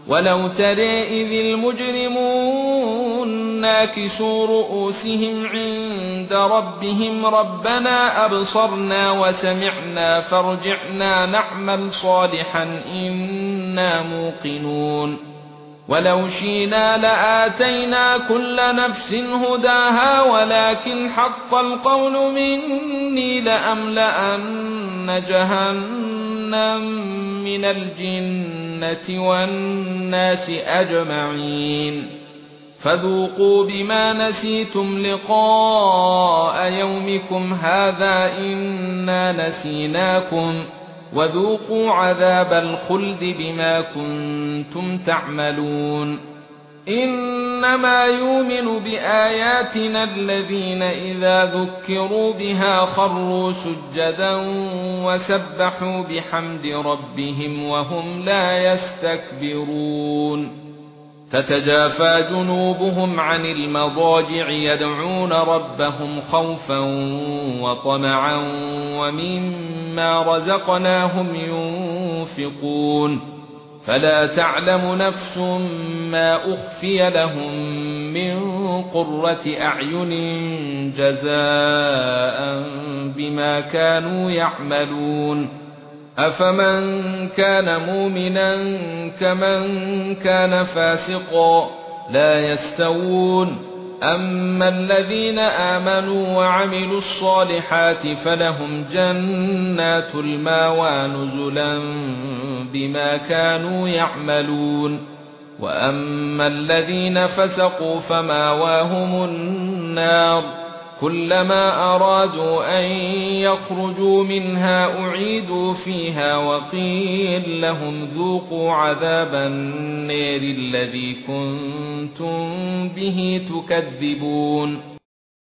ولو ترى إذ المجرمون ناكسوا رؤوسهم عند ربهم ربنا أبصرنا وسمعنا فارجعنا نعمل صالحا إنا موقنون ولو شئنا لآتينا كل نفس هداها ولكن حق القول مني لأملأن جهنم من الجنة والناس أجمعين فذوقوا بما نسيتم لقاء يومكم هذا إنا نسيناكم وذوقوا عذاب الخلد بما كنتم تعملون إنما يؤمن بآياتنا الذين إذا ذكروا بها خروا سجدا وسبحوا بحمد ربهم وهم لا يستكبرون تتجافى جنوبهم عن المضاجع يدعون ربهم خوفا وطمعا ومما رزقناهم ينفقون فلا تعلم نفس ما أخفي لهم من قرة أعين جزاء بما كانوا يعملون أفمن كان مؤمنا كمن كان فاسقا لا يستوون أما الذين آمنوا وعملوا الصالحات فلهم جنات المأوى نزلا بما كانوا يعملون وأما الذين فسقوا فمأواهم النار كلما أرادوا أن يخرجوا منها أعيدوا فيها وقيل لهم ذوقوا عذاب النار الذي كنتم به تكذبون